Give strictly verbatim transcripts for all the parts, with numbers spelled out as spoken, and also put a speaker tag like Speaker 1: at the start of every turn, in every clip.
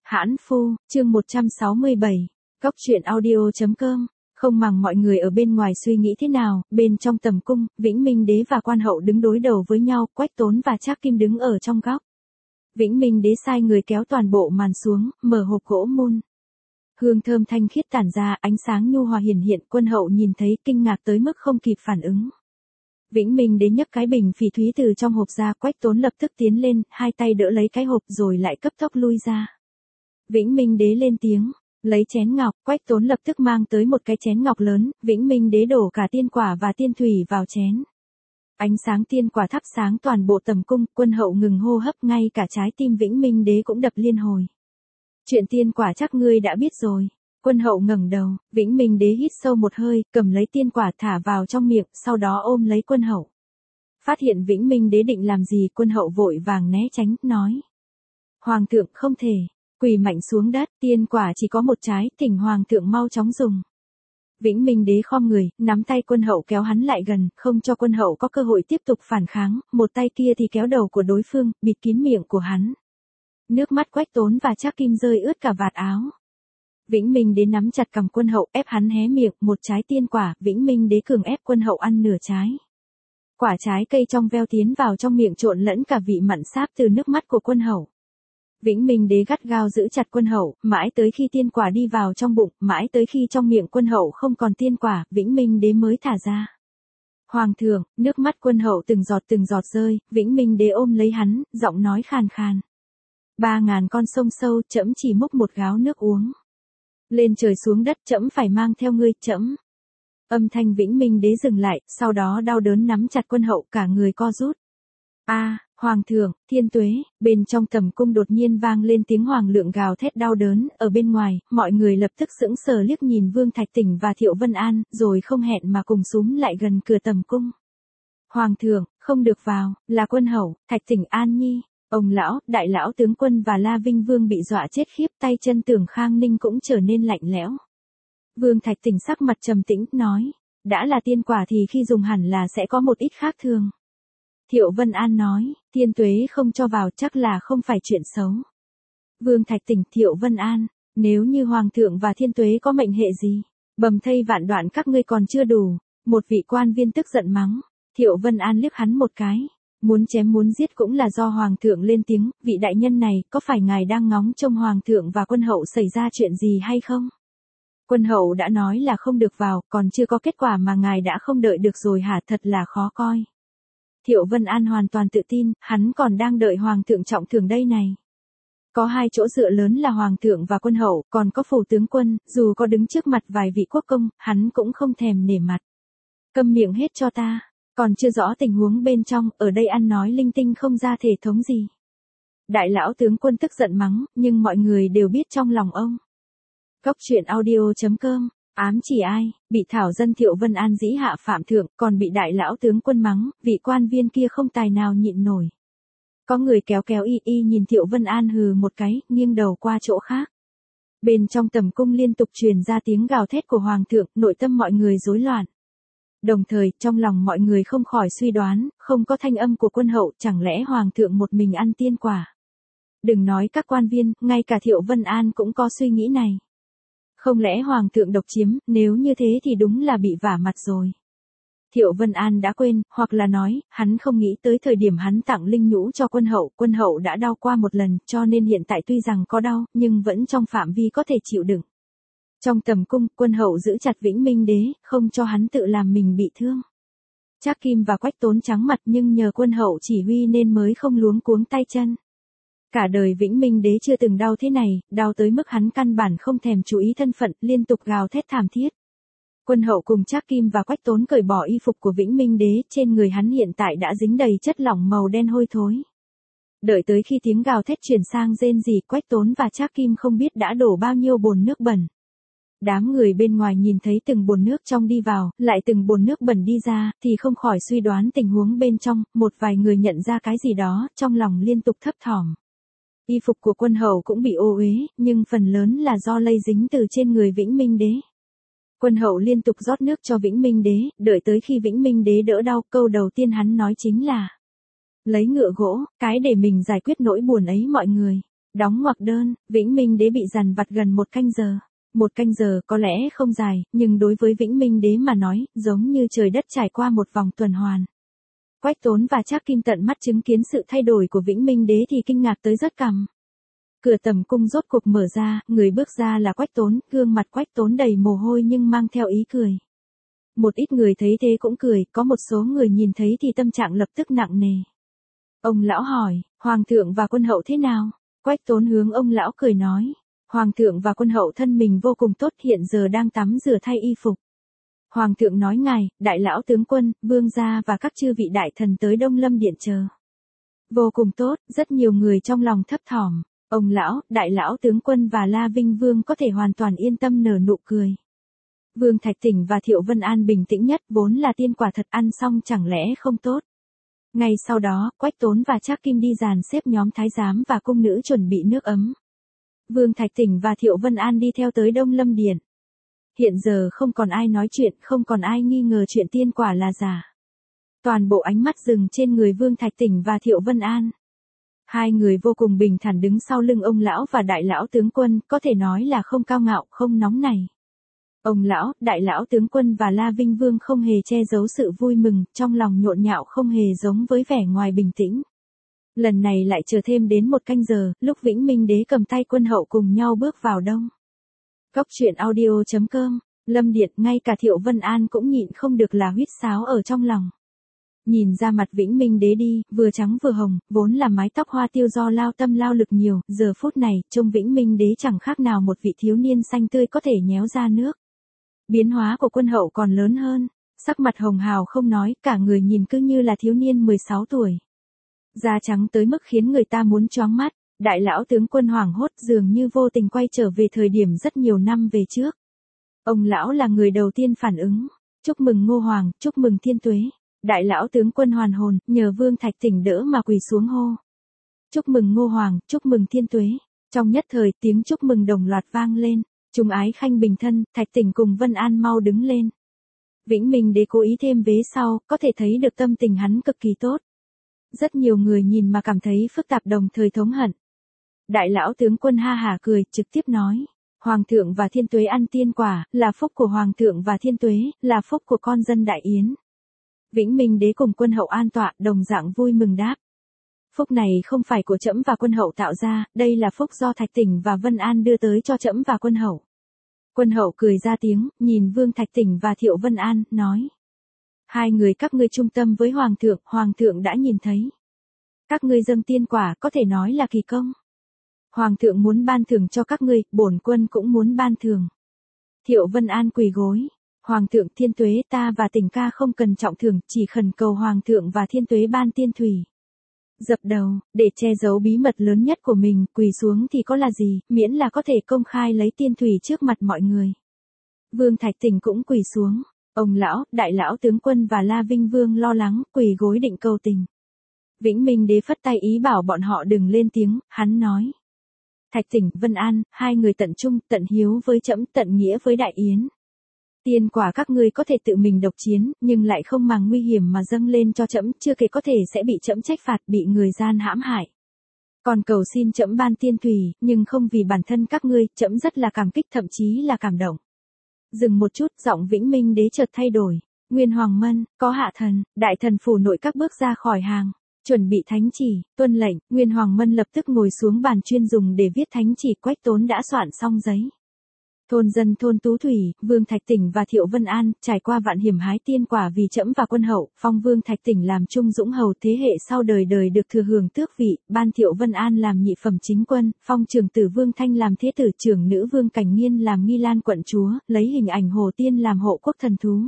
Speaker 1: Hãn Phu, chương một trăm sáu mươi bảy, Cóc truyện audio chấm com. Không màng mọi người ở bên ngoài suy nghĩ thế nào, bên trong tầm cung, Vĩnh Minh Đế và Quan Hậu đứng đối đầu với nhau, Quách Tốn và Trác Kim đứng ở trong góc. Vĩnh Minh Đế sai người kéo toàn bộ màn xuống, mở hộp gỗ mun. Hương thơm thanh khiết tản ra, ánh sáng nhu hòa hiển hiện, Quân Hậu nhìn thấy kinh ngạc tới mức không kịp phản ứng. Vĩnh Minh Đế nhấc cái bình phỉ thúy từ trong hộp ra, Quách Tốn lập tức tiến lên, hai tay đỡ lấy cái hộp rồi lại cấp tốc lui ra. Vĩnh Minh Đế lên tiếng, lấy chén ngọc, Quách Tốn lập tức mang tới một cái chén ngọc lớn, Vĩnh Minh Đế đổ cả tiên quả và tiên thủy vào chén. Ánh sáng tiên quả thắp sáng toàn bộ tầm cung, Quân Hậu ngừng hô hấp, ngay cả trái tim Vĩnh Minh Đế cũng đập liên hồi. Chuyện tiên quả chắc ngươi đã biết rồi. Quân Hậu ngẩng đầu, Vĩnh Minh Đế hít sâu một hơi, cầm lấy tiên quả thả vào trong miệng, sau đó ôm lấy Quân Hậu. Phát hiện Vĩnh Minh Đế định làm gì, Quân Hậu vội vàng né tránh, nói: Hoàng thượng không thể. Quỳ mạnh xuống đất, tiên quả chỉ có một trái, thỉnh Hoàng thượng mau chóng dùng. Vĩnh Minh Đế khom người, nắm tay Quân Hậu kéo hắn lại gần, không cho Quân Hậu có cơ hội tiếp tục phản kháng, một tay kia thì kéo đầu của đối phương, bịt kín miệng của hắn. Nước mắt Quách Tốn và Trác Kim rơi ướt cả vạt áo. Vĩnh Minh Đế nắm chặt cằm Quân Hậu, ép hắn hé miệng, một trái tiên quả, Vĩnh Minh Đế cường ép Quân Hậu ăn nửa trái. Quả trái cây trong veo tiến vào trong miệng trộn lẫn cả vị mặn sáp từ nước mắt của Quân Hậu. Vĩnh Minh Đế gắt gao giữ chặt Quân Hậu, mãi tới khi tiên quả đi vào trong bụng, mãi tới khi trong miệng Quân Hậu không còn tiên quả, Vĩnh Minh Đế mới thả ra. Hoàng thượng, nước mắt Quân Hậu từng giọt từng giọt rơi, Vĩnh Minh Đế ôm lấy hắn, giọng nói khàn khàn. Ba ngàn con sông sâu, trẫm chỉ múc một gáo nước uống. Lên trời xuống đất, trẫm phải mang theo ngươi, trẫm. Âm thanh Vĩnh Minh Đế dừng lại, sau đó đau đớn nắm chặt Quân Hậu, cả người co rút. A, à, Hoàng thượng, thiên tuế, bên trong tầm cung đột nhiên vang lên tiếng hoàng lượng gào thét đau đớn, ở bên ngoài, mọi người lập tức sững sờ liếc nhìn Vương Thạch Tỉnh và Thiệu Vân An, rồi không hẹn mà cùng xúm lại gần cửa tầm cung. Hoàng thượng, không được vào, là Quân Hậu, Thạch Tỉnh An Nhi. Ông lão, đại lão tướng quân và La Vinh Vương bị dọa chết khiếp, tay chân Tưởng Khang Ninh cũng trở nên lạnh lẽo. Vương Thạch Tỉnh sắc mặt trầm tĩnh, nói, đã là tiên quả thì khi dùng hẳn là sẽ có một ít khác thường. Thiệu Vân An nói, thiên tuế không cho vào chắc là không phải chuyện xấu. Vương Thạch Tỉnh, Thiệu Vân An, nếu như Hoàng thượng và thiên tuế có mệnh hệ gì, bầm thây vạn đoạn các ngươi còn chưa đủ. Một vị quan viên tức giận mắng, Thiệu Vân An liếc hắn một cái. Muốn chém muốn giết cũng là do Hoàng thượng lên tiếng, vị đại nhân này, có phải ngài đang ngóng trông Hoàng thượng và Quân Hậu xảy ra chuyện gì hay không? Quân Hậu đã nói là không được vào, còn chưa có kết quả mà ngài đã không đợi được rồi hả, thật là khó coi. Thiệu Vân An hoàn toàn tự tin, hắn còn đang đợi Hoàng thượng trọng thưởng đây này. Có hai chỗ dựa lớn là Hoàng thượng và Quân Hậu, còn có phủ tướng quân, dù có đứng trước mặt vài vị quốc công, hắn cũng không thèm nể mặt. Câm miệng hết cho ta. Còn chưa rõ tình huống bên trong, ở đây ăn nói linh tinh không ra thể thống gì. Đại lão tướng quân tức giận mắng, nhưng mọi người đều biết trong lòng ông. Cóc truyện audio chấm com, ám chỉ ai, bị thảo dân Thiệu Vân An dĩ hạ phạm thượng, còn bị đại lão tướng quân mắng, vị quan viên kia không tài nào nhịn nổi. Có người kéo kéo y y nhìn Thiệu Vân An hừ một cái, nghiêng đầu qua chỗ khác. Bên trong tầm cung liên tục truyền ra tiếng gào thét của Hoàng thượng, nội tâm mọi người rối loạn. Đồng thời, trong lòng mọi người không khỏi suy đoán, không có thanh âm của Quân Hậu, chẳng lẽ Hoàng thượng một mình ăn tiên quả. Đừng nói các quan viên, ngay cả Thiệu Vân An cũng có suy nghĩ này. Không lẽ Hoàng thượng độc chiếm, nếu như thế thì đúng là bị vả mặt rồi. Thiệu Vân An đã quên, hoặc là nói, hắn không nghĩ tới thời điểm hắn tặng linh nhũ cho Quân Hậu, Quân Hậu đã đau qua một lần, cho nên hiện tại tuy rằng có đau, nhưng vẫn trong phạm vi có thể chịu đựng. Trong tầm cung, Quân Hậu giữ chặt Vĩnh Minh Đế, không cho hắn tự làm mình bị thương. Trác Kim và Quách Tốn trắng mặt nhưng nhờ Quân Hậu chỉ huy nên mới không luống cuống tay chân. Cả đời Vĩnh Minh Đế chưa từng đau thế này, đau tới mức hắn căn bản không thèm chú ý thân phận, liên tục gào thét thảm thiết. Quân Hậu cùng Trác Kim và Quách Tốn cởi bỏ y phục của Vĩnh Minh Đế, trên người hắn hiện tại đã dính đầy chất lỏng màu đen hôi thối. Đợi tới khi tiếng gào thét chuyển sang rên rỉ, Quách Tốn và Trác Kim không biết đã đổ bao nhiêu bồn nước bẩn. Đám người bên ngoài nhìn thấy từng bồn nước trong đi vào, lại từng bồn nước bẩn đi ra, thì không khỏi suy đoán tình huống bên trong, một vài người nhận ra cái gì đó, trong lòng liên tục thấp thỏm. Y phục của Quân Hậu cũng bị ô uế, nhưng phần lớn là do lây dính từ trên người Vĩnh Minh Đế. Quân Hậu liên tục rót nước cho Vĩnh Minh Đế, đợi tới khi Vĩnh Minh Đế đỡ đau, câu đầu tiên hắn nói chính là: lấy ngựa gỗ, cái để mình giải quyết nỗi buồn ấy mọi người. Đóng ngoặc đơn, Vĩnh Minh Đế bị dằn vặt gần một canh giờ. Một canh giờ có lẽ không dài, nhưng đối với Vĩnh Minh Đế mà nói, giống như trời đất trải qua một vòng tuần hoàn. Quách Tốn và Trác Kim tận mắt chứng kiến sự thay đổi của Vĩnh Minh Đế thì kinh ngạc tới rớt cằm. Cửa tầm cung rốt cuộc mở ra, người bước ra là Quách Tốn, gương mặt Quách Tốn đầy mồ hôi nhưng mang theo ý cười. Một ít người thấy thế cũng cười, có một số người nhìn thấy thì tâm trạng lập tức nặng nề. Ông lão hỏi, Hoàng thượng và quân hậu thế nào? Quách Tốn hướng ông lão cười nói, Hoàng thượng và quân hậu thân mình vô cùng tốt, hiện giờ đang tắm rửa thay y phục. Hoàng thượng nói ngài, đại lão tướng quân, vương gia và các chư vị đại thần tới Đông Lâm Điện chờ. Vô cùng tốt, rất nhiều người trong lòng thấp thỏm. Ông lão, đại lão tướng quân và La Vinh Vương có thể hoàn toàn yên tâm nở nụ cười. Vương Thạch Tỉnh và Thiệu Vân An bình tĩnh nhất, vốn là tiên quả thật, ăn xong chẳng lẽ không tốt. Ngay sau đó, Quách Tốn và Trác Kim đi dàn xếp nhóm thái giám và cung nữ chuẩn bị nước ấm. Vương Thạch Tỉnh và Thiệu Vân An đi theo tới Đông Lâm Điện. Hiện giờ không còn ai nói chuyện, không còn ai nghi ngờ chuyện tiên quả là giả. Toàn bộ ánh mắt dừng trên người Vương Thạch Tỉnh và Thiệu Vân An. Hai người vô cùng bình thản đứng sau lưng ông lão và đại lão tướng quân, có thể nói là không cao ngạo, không nóng nảy. Ông lão, đại lão tướng quân và La Vinh Vương không hề che giấu sự vui mừng, trong lòng nhộn nhạo không hề giống với vẻ ngoài bình tĩnh. Lần này lại chờ thêm đến một canh giờ, lúc Vĩnh Minh Đế cầm tay quân hậu cùng nhau bước vào đông. Cốc truyện audio chấm com, Lâm Điện, ngay cả Thiệu Vân An cũng nhịn không được là huýt sáo ở trong lòng. Nhìn ra mặt Vĩnh Minh Đế đi, vừa trắng vừa hồng, vốn là mái tóc hoa tiêu do lao tâm lao lực nhiều, giờ phút này, trông Vĩnh Minh Đế chẳng khác nào một vị thiếu niên xanh tươi có thể nhéo ra nước. Biến hóa của quân hậu còn lớn hơn, sắc mặt hồng hào không nói, cả người nhìn cứ như là thiếu niên mười sáu tuổi. Da trắng tới mức khiến người ta muốn choáng mắt, đại lão tướng quân hoảng hốt dường như vô tình quay trở về thời điểm rất nhiều năm về trước. Ông lão là người đầu tiên phản ứng, chúc mừng Ngô Hoàng, chúc mừng Thiên Tuế. Đại lão tướng quân hoàn hồn, nhờ Vương Thạch Tỉnh đỡ mà quỳ xuống hô. Chúc mừng Ngô Hoàng, chúc mừng Thiên Tuế. Trong nhất thời tiếng chúc mừng đồng loạt vang lên, Trung Ái Khanh bình thân, Thạch Tỉnh cùng Vân An mau đứng lên. Vĩnh Minh Đế cố ý thêm vế sau, có thể thấy được tâm tình hắn cực kỳ tốt. Rất nhiều người nhìn mà cảm thấy phức tạp đồng thời thống hận. Đại lão tướng quân ha hả cười, trực tiếp nói. Hoàng thượng và Thiên Tuế ăn tiên quả, là phúc của Hoàng thượng và Thiên Tuế, là phúc của con dân Đại Yến. Vĩnh Minh Đế cùng quân hậu an tọa, đồng dạng vui mừng đáp. Phúc này không phải của trẫm và quân hậu tạo ra, đây là phúc do Thạch Tỉnh và Vân An đưa tới cho trẫm và quân hậu. Quân hậu cười ra tiếng, nhìn Vương Thạch Tỉnh và Thiệu Vân An, nói. Hai người các ngươi trung tâm với Hoàng thượng, Hoàng thượng đã nhìn thấy. Các ngươi dâng tiên quả có thể nói là kỳ công. Hoàng thượng muốn ban thưởng cho các ngươi, bổn quân cũng muốn ban thưởng. Thiệu Vân An quỳ gối. Hoàng thượng, Thiên Tuế, ta và Tỉnh ca không cần trọng thưởng, chỉ khẩn cầu Hoàng thượng và Thiên Tuế ban tiên thủy. Dập đầu, để che giấu bí mật lớn nhất của mình, quỳ xuống thì có là gì, miễn là có thể công khai lấy tiên thủy trước mặt mọi người. Vương Thạch Tỉnh cũng quỳ xuống, ông lão, đại lão tướng quân và La Vinh Vương lo lắng, quỳ gối định cầu tình. Vĩnh Minh Đế phất tay ý bảo bọn họ đừng lên tiếng, hắn nói. Thạch Tỉnh, Vân An, hai người tận trung, tận hiếu với trẫm, tận nghĩa với Đại Yến. Tiên quả các ngươi có thể tự mình độc chiến, nhưng lại không màng nguy hiểm mà dâng lên cho trẫm, chưa kể có thể sẽ bị trẫm trách phạt, bị người gian hãm hại. Còn cầu xin trẫm ban tiên thủy, nhưng không vì bản thân các ngươi, trẫm rất là cảm kích, thậm chí là cảm động. Dừng một chút, giọng Vĩnh Minh Đế chợt thay đổi. Nguyên Hoàng Mân, có hạ thần, đại thần phủ nội các bước ra khỏi hàng, chuẩn bị thánh chỉ, tuân lệnh. Nguyên Hoàng Mân lập tức ngồi xuống bàn chuyên dùng để viết thánh chỉ. Quách Tốn đã soạn xong giấy. Thôn dân thôn Tú Thủy, Vương Thạch Tỉnh và Thiệu Vân An, trải qua vạn hiểm hái tiên quả vì trẫm và quân hậu, phong Vương Thạch Tỉnh làm trung dũng hầu, thế hệ sau đời đời được thừa hưởng tước vị, ban Thiệu Vân An làm nhị phẩm chính quân, phong trưởng tử Vương Thanh làm thế tử, trưởng nữ Vương Cảnh Nghiên làm Nghi Lan quận chúa, lấy hình ảnh Hồ Tiên làm hộ quốc thần thú.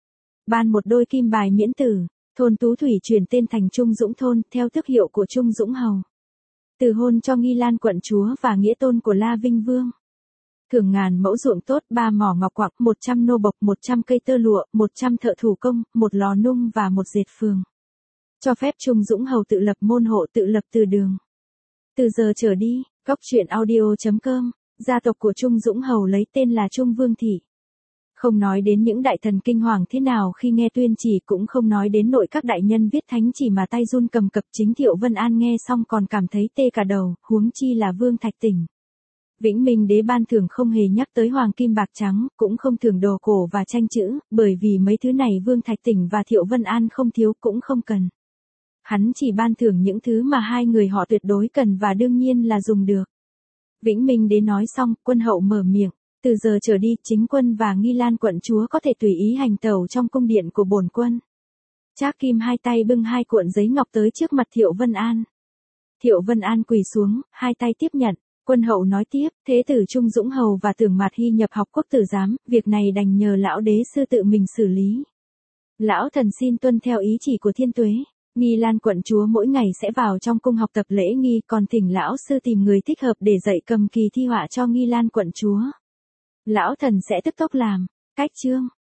Speaker 1: Ban một đôi kim bài miễn tử, thôn Tú Thủy chuyển tên thành Trung Dũng thôn, theo tước hiệu của Trung Dũng hầu. Từ hôn cho Nghi Lan quận chúa và nghĩa tôn của La Vinh Vương. Thưởng ngàn mẫu ruộng tốt, ba mỏ ngọc quặng, một trăm nô bộc, một trăm cây tơ lụa, một trăm thợ thủ công, một lò nung và một dệt phường. Cho phép Trung Dũng hầu tự lập môn hộ, tự lập từ đường. Từ giờ trở đi, cốc truyện audio chấm com, gia tộc của Trung Dũng hầu lấy tên là Trung Vương Thị. Không nói đến những đại thần kinh hoàng thế nào khi nghe tuyên chỉ, cũng không nói đến nội các đại nhân viết thánh chỉ mà tay run cầm cập, chính Thiệu Vân An nghe xong còn cảm thấy tê cả đầu, huống chi là Vương Thạch Tỉnh. Vĩnh Minh Đế ban thưởng không hề nhắc tới hoàng kim bạc trắng, cũng không thưởng đồ cổ và tranh chữ, bởi vì mấy thứ này Vương Thạch Tỉnh và Thiệu Vân An không thiếu cũng không cần. Hắn chỉ ban thưởng những thứ mà hai người họ tuyệt đối cần và đương nhiên là dùng được. Vĩnh Minh Đế nói xong, quân hậu mở miệng, từ giờ trở đi, chính quân và Nghi Lan quận chúa có thể tùy ý hành tẩu trong cung điện của bổn quân. Trác Kim hai tay bưng hai cuộn giấy ngọc tới trước mặt Thiệu Vân An. Thiệu Vân An quỳ xuống, hai tay tiếp nhận. Quân hậu nói tiếp, thế tử Trung Dũng Hầu và Tưởng Mạt Hy nhập học quốc tử giám, việc này đành nhờ lão đế sư tự mình xử lý. Lão thần xin tuân theo ý chỉ của Thiên Tuế. Nghi Lan quận chúa mỗi ngày sẽ vào trong cung học tập lễ nghi, còn thỉnh lão sư tìm người thích hợp để dạy cầm kỳ thi họa cho Nghi Lan quận chúa. Lão thần sẽ tức tốc làm. Cách chương